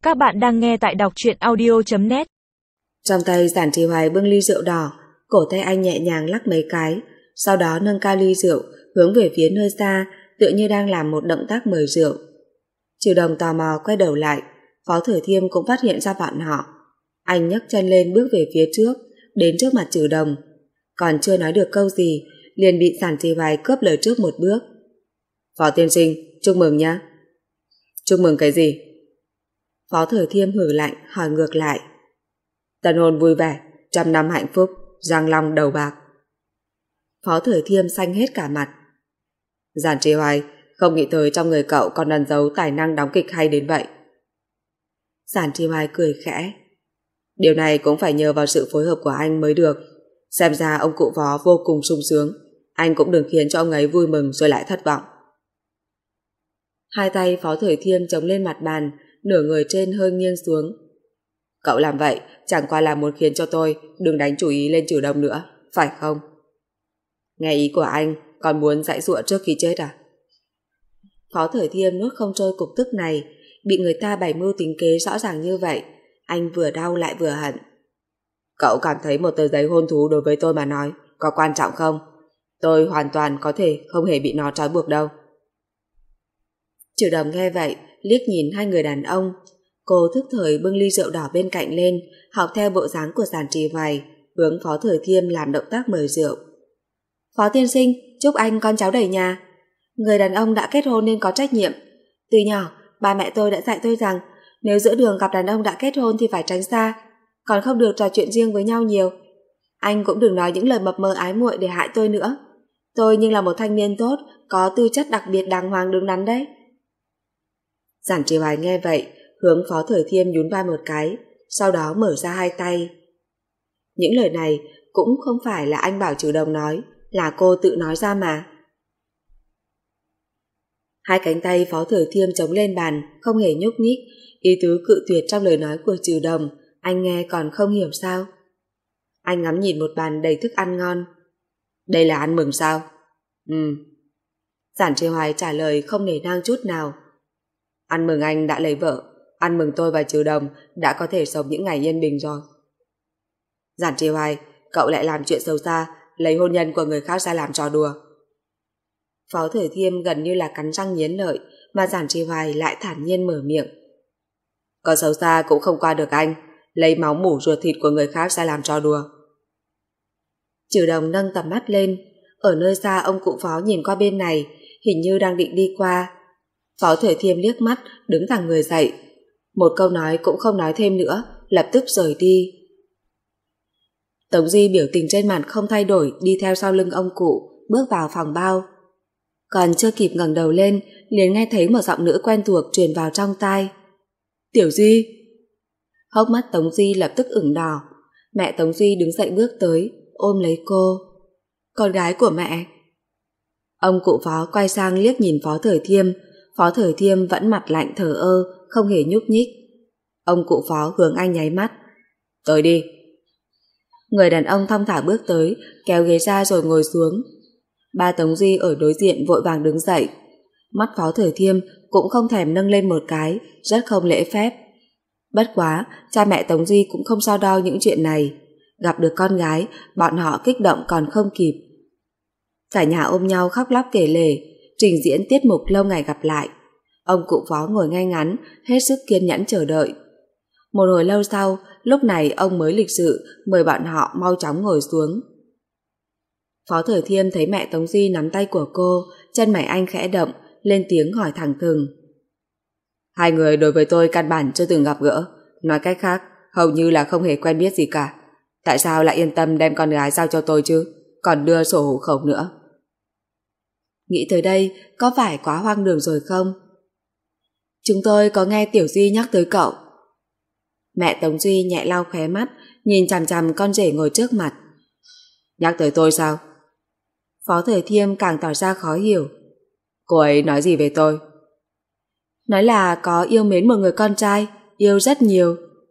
Các bạn đang nghe tại đọc truyện audio.net. Trong tay Giản Trì Hoài bưng ly rượu đỏ, cổ tay anh nhẹ nhàng lắc mấy cái, sau đó nâng cao ly rượu hướng về phía nơi xa, tựa như đang làm một động tác mời rượu. Trừ Đồng tò mò quay đầu lại, Phó Thừa Thiêm cũng phát hiện ra bọn họ. Anh nhấc chân lên bước về phía trước, đến trước mặt Trừ Đồng. Còn chưa nói được câu gì, liền bị Giản Trì Hoài cướp lời trước một bước. Phó tiên sinh, chúc mừng nhá. Chúc mừng cái gì? Phó Thừa Thiêm hử lạnh hỏi ngược lại. Tân hôn vui vẻ, 100 năm hạnh phúc, răng long đầu bạc. Phó Thừa Thiêm xanh hết cả mặt. Giản Trì Hoài, không nghĩ tới trong người cậu còn ẩn giấu tài năng đóng kịch hay đến vậy. Giản Trì Hoài cười khẽ. Điều này cũng phải nhờ vào sự phối hợp của anh mới được. Xem ra ông cụ Phó vô cùng sung sướng. Anh cũng đừng khiến cho ông ấy vui mừng rồi lại thất vọng. Hai tay Phó Thừa Thiêm chống lên mặt bàn, nửa người trên hơi nghiêng xuống. Cậu làm vậy chẳng qua là muốn khiến cho tôi đừng đánh chủ ý lên Trừ Đồng nữa, phải không? Nghe ý của anh, còn muốn giãy giụa trước khi chết à? Phó Thừa Thiêm nuốt không trôi cục tức này, bị người ta bày mưu tính kế rõ ràng như vậy, anh vừa đau lại vừa hận. Cậu cảm thấy một tờ giấy hôn thú đối với tôi mà nói có quan trọng không? Tôi hoàn toàn có thể không hề bị nó trói buộc đâu. Trừ Đồng nghe vậy, liếc nhìn hai người đàn ông. Cô thức thời bưng ly rượu đỏ bên cạnh lên, học theo bộ dáng của Giản Trì Hoài, hướng Phó Thừa Thiêm làm động tác mời rượu. Phó tiên sinh, chúc anh con cháu đầy nhà. Người đàn ông đã kết hôn nên có trách nhiệm. Từ nhỏ, ba mẹ tôi đã dạy tôi rằng nếu giữa đường gặp đàn ông đã kết hôn thì phải tránh xa, còn không được trò chuyện riêng với nhau nhiều. Anh cũng đừng nói những lời mập mờ ái muội để hại tôi nữa. Tôi nhưng là một thanh niên tốt, có tư chất đặc biệt đàng hoàng đứng đắn đấy. Giản Trì Hoài nghe vậy, hướng Phó Thừa Thiêm nhún vai một cái, sau đó mở ra hai tay. Những lời này cũng không phải là anh bảo Trừ Đồng nói, là cô tự nói ra mà. Hai cánh tay Phó Thừa Thiêm chống lên bàn, không hề nhúc nhích, ý tứ cự tuyệt trong lời nói của Trừ Đồng, anh nghe còn không hiểu sao. Anh ngắm nhìn một bàn đầy thức ăn ngon. Đây là ăn mừng sao? Giản Trì Hoài trả lời không nể nang chút nào. Ăn mừng anh đã lấy vợ, ăn mừng tôi và Trừ Đồng đã có thể sống những ngày yên bình rồi. Giản Trì Hoài, cậu lại làm chuyện xấu xa, lấy hôn nhân của người khác ra làm trò đùa. Phó Thừa Thiêm gần như là cắn răng nghiến lợi, mà Giản Trì Hoài lại thản nhiên mở miệng. Có xấu xa cũng không qua được anh, lấy máu mủ ruột thịt của người khác ra làm trò đùa. Trừ Đồng nâng tầm mắt lên, ở nơi xa ông cụ Phó nhìn qua bên này, hình như đang định đi qua. Phó Thừa Thiêm liếc mắt, đứng thẳng người dậy. Một câu nói cũng không nói thêm nữa, lập tức rời đi. Tống Di biểu tình trên mặt không thay đổi, đi theo sau lưng ông cụ, bước vào phòng bao. Còn chưa kịp ngẩng đầu lên, liền nghe thấy một giọng nữ quen thuộc truyền vào trong tai. Tiểu Di! Hốc mắt Tống Di lập tức ửng đỏ. Mẹ Tống Di đứng dậy bước tới, ôm lấy cô. Con gái của mẹ! Ông cụ Phó quay sang liếc nhìn Phó Thừa Thiêm. Phó Thừa Thiêm vẫn mặt lạnh thờ ơ, không hề nhúc nhích. Ông cụ Phó hướng anh nháy mắt. Tới đi! Người đàn ông thong thả bước tới, kéo ghế ra rồi ngồi xuống. Ba Tống Di ở đối diện vội vàng đứng dậy. Mắt Phó Thừa Thiêm cũng không thèm nâng lên một cái, rất không lễ phép. Bất quá, cha mẹ Tống Di cũng không so đo những chuyện này. Gặp được con gái, bọn họ kích động còn không kịp. Cả nhà ôm nhau khóc lóc kể lể, trình diễn tiết mục lâu ngày gặp lại. Ông cụ Phó ngồi ngay ngắn, hết sức kiên nhẫn chờ đợi. Một hồi lâu sau, lúc này ông mới lịch sự mời bọn họ mau chóng ngồi xuống. Phó Thừa Thiêm thấy mẹ Tống Di nắm tay của cô, chân mày anh khẽ động, lên tiếng hỏi thẳng thừng. Hai người đối với tôi căn bản chưa từng gặp gỡ, nói cách khác, hầu như là không hề quen biết gì cả. Tại sao lại yên tâm đem con gái giao cho tôi chứ, còn đưa sổ hộ khẩu nữa? Nghĩ tới đây, có phải quá hoang đường rồi không? Chúng tôi có nghe Tiểu Di nhắc tới cậu. Mẹ Tống Duy nhẹ lau khóe mắt, nhìn chằm chằm con rể ngồi trước mặt. Nhắc tới tôi sao? Phó Thừa Thiêm càng tỏ ra khó hiểu. Cô ấy nói gì về tôi? Nói là có yêu mến một người con trai, yêu rất nhiều.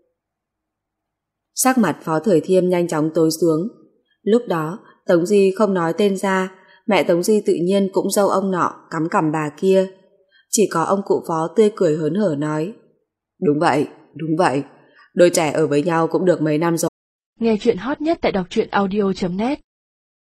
Sắc mặt Phó Thừa Thiêm nhanh chóng tối xuống. Lúc đó, Tống Di không nói tên ra, mẹ Tống Di tự nhiên cũng dâu ông nọ cắm cằm bà kia. Chỉ có ông cụ Phó tươi cười hớn hở nói. Đúng vậy, Đúng vậy, đôi trẻ ở với nhau cũng được mấy năm rồi. Nghe chuyện hot nhất tại đọc truyện audio.net